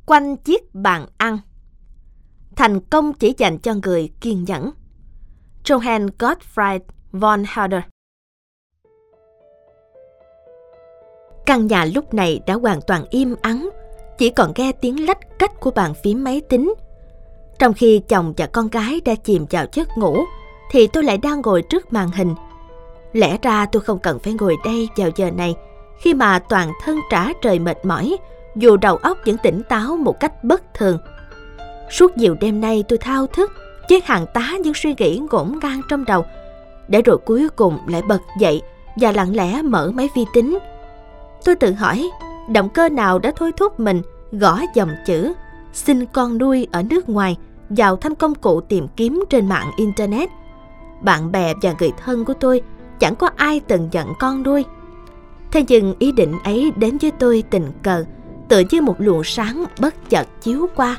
Quanh chiếc bàn ăn. Thành công chỉ dành cho người kiên nhẫn. Johann Gottfried von Herder. Căn nhà lúc này đã hoàn toàn im ắng, chỉ còn nghe tiếng lách cách của bàn phím máy tính. Trong khi chồng và con gái đã chìm vào giấc ngủ, thì tôi lại đang ngồi trước màn hình. Lẽ ra tôi không cần phải ngồi đây vào giờ này, khi mà toàn thân trả trời mệt mỏi, dù đầu óc vẫn tỉnh táo một cách bất thường. Suốt nhiều đêm nay tôi thao thức với hàng tá những suy nghĩ ngổn ngang trong đầu, để rồi cuối cùng lại bật dậy và lặng lẽ mở máy vi tính. Tôi tự hỏi, động cơ nào đã thôi thúc mình gõ dòng chữ "xin con nuôi" ở nước ngoài vào thanh công cụ tìm kiếm trên mạng Internet. Bạn bè và người thân của tôi chẳng có ai từng nhận con nuôi. Thế nhưng ý định ấy đến với tôi tình cờ, tựa như một luồng sáng bất chợt chiếu qua.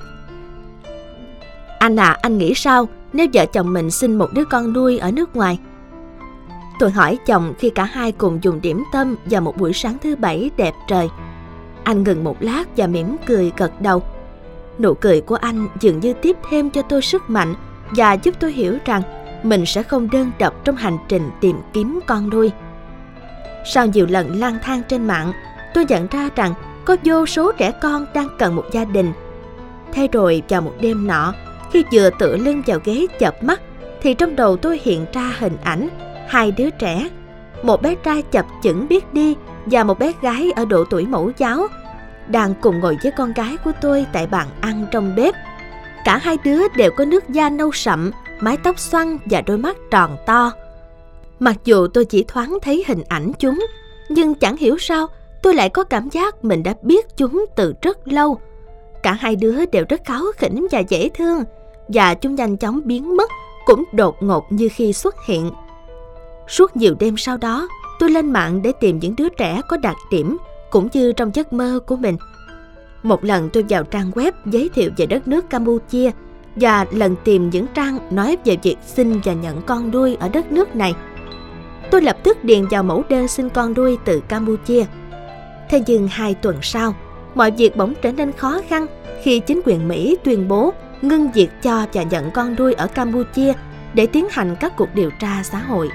Anh à, anh nghĩ sao nếu vợ chồng mình sinh một đứa con nuôi ở nước ngoài? Tôi hỏi chồng khi cả hai cùng dùng điểm tâm vào một buổi sáng thứ Bảy đẹp trời. Anh ngừng một lát và mỉm cười gật đầu. Nụ cười của anh dường như tiếp thêm cho tôi sức mạnh và giúp tôi hiểu rằng mình sẽ không đơn độc trong hành trình tìm kiếm con nuôi. Sau nhiều lần lang thang trên mạng, tôi nhận ra rằng có vô số trẻ con đang cần một gia đình. Thế rồi vào một đêm nọ, khi vừa tựa lưng vào ghế chợp mắt, thì trong đầu tôi hiện ra hình ảnh hai đứa trẻ, một bé trai chập chững biết đi và một bé gái ở độ tuổi mẫu giáo, đang cùng ngồi với con gái của tôi tại bàn ăn trong bếp. Cả hai đứa đều có nước da nâu sậm, mái tóc xoăn và đôi mắt tròn to. Mặc dù tôi chỉ thoáng thấy hình ảnh chúng, nhưng chẳng hiểu sao tôi lại có cảm giác mình đã biết chúng từ rất lâu. Cả hai đứa đều rất kháu khỉnh và dễ thương, và chúng nhanh chóng biến mất cũng đột ngột như khi xuất hiện. Suốt nhiều đêm sau đó, tôi lên mạng để tìm những đứa trẻ có đặc điểm cũng như trong giấc mơ của mình. Một lần tôi vào trang web giới thiệu về đất nước Campuchia, và lần tìm những trang nói về việc sinh và nhận con nuôi ở đất nước này. Tôi lập tức điền vào mẫu đơn xin con nuôi từ Campuchia. Thế nhưng 2 tuần sau, mọi việc bỗng trở nên khó khăn khi chính quyền Mỹ tuyên bố ngưng việc cho và nhận con nuôi ở Campuchia để tiến hành các cuộc điều tra xã hội.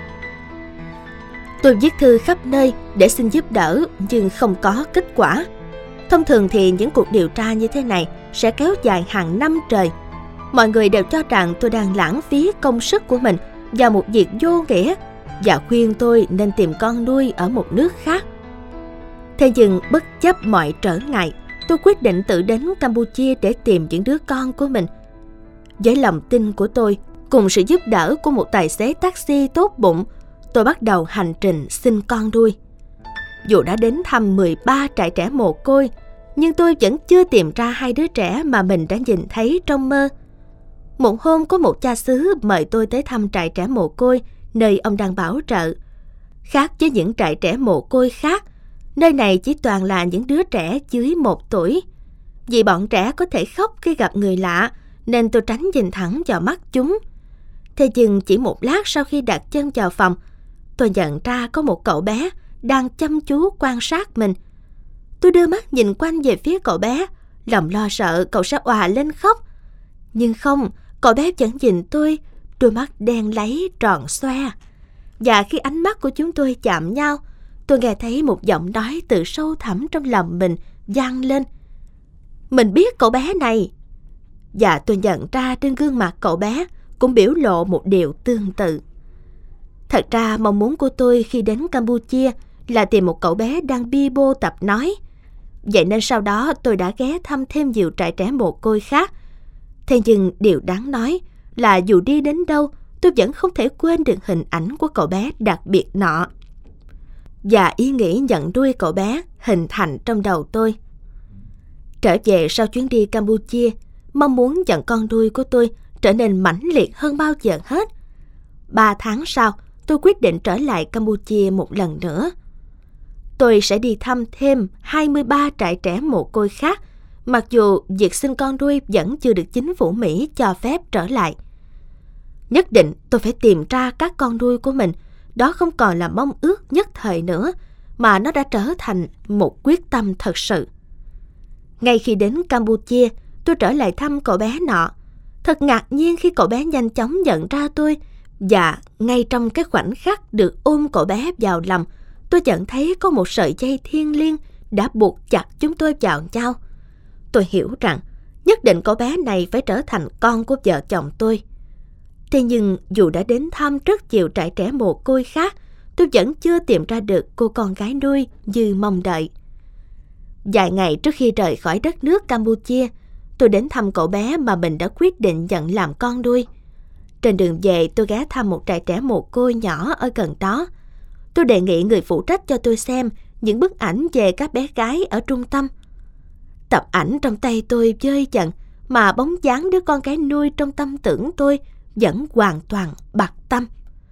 Tôi viết thư khắp nơi để xin giúp đỡ nhưng không có kết quả. Thông thường thì những cuộc điều tra như thế này sẽ kéo dài hàng năm trời. Mọi người đều cho rằng tôi đang lãng phí công sức của mình vào một việc vô nghĩa và khuyên tôi nên tìm con nuôi ở một nước khác. Thế nhưng bất chấp mọi trở ngại, tôi quyết định tự đến Campuchia để tìm những đứa con của mình. Với lòng tin của tôi, cùng sự giúp đỡ của một tài xế taxi tốt bụng, tôi bắt đầu hành trình xin con nuôi. Dù đã đến thăm 13 trại trẻ mồ côi, nhưng tôi vẫn chưa tìm ra 2 đứa trẻ mà mình đã nhìn thấy trong mơ. Một hôm có một cha xứ mời tôi tới thăm trại trẻ mồ côi nơi ông đang bảo trợ. Khác với những trại trẻ mồ côi khác, nơi này chỉ toàn là những đứa trẻ dưới 1 tuổi. Vì bọn trẻ có thể khóc khi gặp người lạ, nên tôi tránh nhìn thẳng vào mắt chúng. Thế nhưng chỉ một lát sau khi đặt chân vào phòng, tôi nhận ra có một cậu bé đang chăm chú quan sát mình. Tôi đưa mắt nhìn quanh về phía cậu bé, lòng lo sợ cậu sẽ òa lên khóc. Nhưng không, cậu bé vẫn nhìn tôi, đôi mắt đen láy tròn xoe. Và khi ánh mắt của chúng tôi chạm nhau, tôi nghe thấy một giọng nói từ sâu thẳm trong lòng mình vang lên. Mình biết cậu bé này. Và tôi nhận ra trên gương mặt cậu bé cũng biểu lộ một điều tương tự. Thật ra mong muốn của tôi khi đến Campuchia là tìm một cậu bé đang bi bô tập nói. Vậy nên sau đó tôi đã ghé thăm thêm nhiều trại trẻ mồ côi khác. Thế nhưng điều đáng nói là dù đi đến đâu, tôi vẫn không thể quên được hình ảnh của cậu bé đặc biệt nọ. Và ý nghĩ nhận nuôi cậu bé hình thành trong đầu tôi. Trở về sau chuyến đi Campuchia, mong muốn nhận con nuôi của tôi trở nên mãnh liệt hơn bao giờ hết. 3 tháng sau, tôi quyết định trở lại Campuchia một lần nữa. Tôi sẽ đi thăm thêm 23 trại trẻ mồ côi khác, mặc dù việc sinh con nuôi vẫn chưa được chính phủ Mỹ cho phép trở lại. Nhất định tôi phải tìm ra các con nuôi của mình. Đó không còn là mong ước nhất thời nữa, mà nó đã trở thành một quyết tâm thật sự. Ngay khi đến Campuchia, tôi trở lại thăm cậu bé nọ. Thật ngạc nhiên khi cậu bé nhanh chóng nhận ra tôi. Và ngay trong cái khoảnh khắc được ôm cậu bé vào lòng, tôi nhận thấy có một sợi dây thiêng liêng đã buộc chặt chúng tôi vào nhau. Tôi hiểu rằng nhất định cậu bé này phải trở thành con của vợ chồng tôi. Thế nhưng dù đã đến thăm rất nhiều trại trẻ mồ côi khác, tôi vẫn chưa tìm ra được cô con gái nuôi như mong đợi. Vài ngày trước khi rời khỏi đất nước Campuchia, tôi đến thăm cậu bé mà mình đã quyết định nhận làm con nuôi. Trên đường về, tôi ghé thăm một trại trẻ mồ côi nhỏ ở gần đó. Tôi đề nghị người phụ trách cho tôi xem những bức ảnh về các bé gái ở trung tâm. Tập ảnh trong tay tôi vơi dần, mà bóng dáng đứa con gái nuôi trong tâm tưởng tôi vẫn hoàn toàn bặt tâm.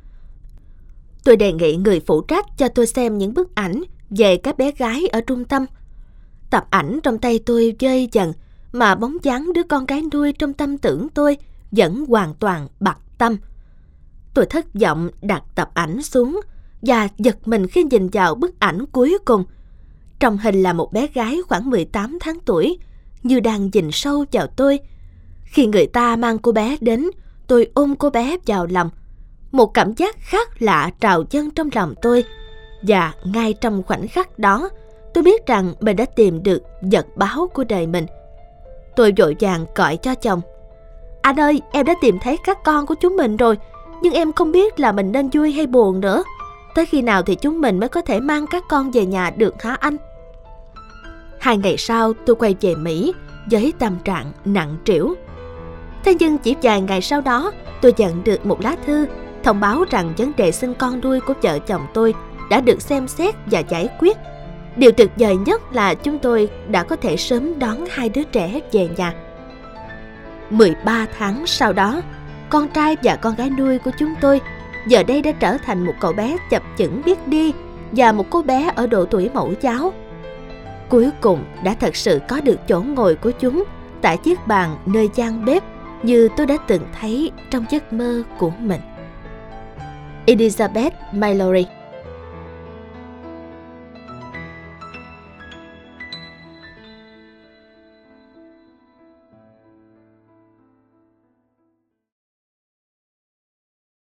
Tôi đề nghị người phụ trách cho tôi xem những bức ảnh về các bé gái ở trung tâm. Tập ảnh trong tay tôi vơi dần, mà bóng dáng đứa con gái nuôi trong tâm tưởng tôi vẫn hoàn toàn bặt tâm. Tôi thất vọng đặt tập ảnh xuống và giật mình khi nhìn vào bức ảnh cuối cùng. Trong hình là một bé gái khoảng 18 tháng tuổi, như đang nhìn sâu vào tôi. Khi người ta mang cô bé đến, tôi ôm cô bé vào lòng. Một cảm giác khác lạ trào dâng trong lòng tôi. Và ngay trong khoảnh khắc đó, tôi biết rằng mình đã tìm được vật báu của đời mình. Tôi vội vàng gọi cho chồng. Anh ơi, em đã tìm thấy các con của chúng mình rồi, nhưng em không biết là mình nên vui hay buồn nữa. Tới khi nào thì chúng mình mới có thể mang các con về nhà được hả anh? 2 ngày sau, tôi quay về Mỹ với tâm trạng nặng trĩu. Thế nhưng chỉ vài ngày sau đó, tôi nhận được một lá thư thông báo rằng vấn đề sinh con nuôi của vợ chồng tôi đã được xem xét và giải quyết. Điều tuyệt vời nhất là chúng tôi đã có thể sớm đón 2 đứa trẻ về nhà. 13 tháng sau đó, con trai và con gái nuôi của chúng tôi giờ đây đã trở thành một cậu bé chập chững biết đi và một cô bé ở độ tuổi mẫu giáo. Cuối cùng đã thật sự có được chỗ ngồi của chúng tại chiếc bàn nơi gian bếp như tôi đã từng thấy trong giấc mơ của mình. Elizabeth Mallory.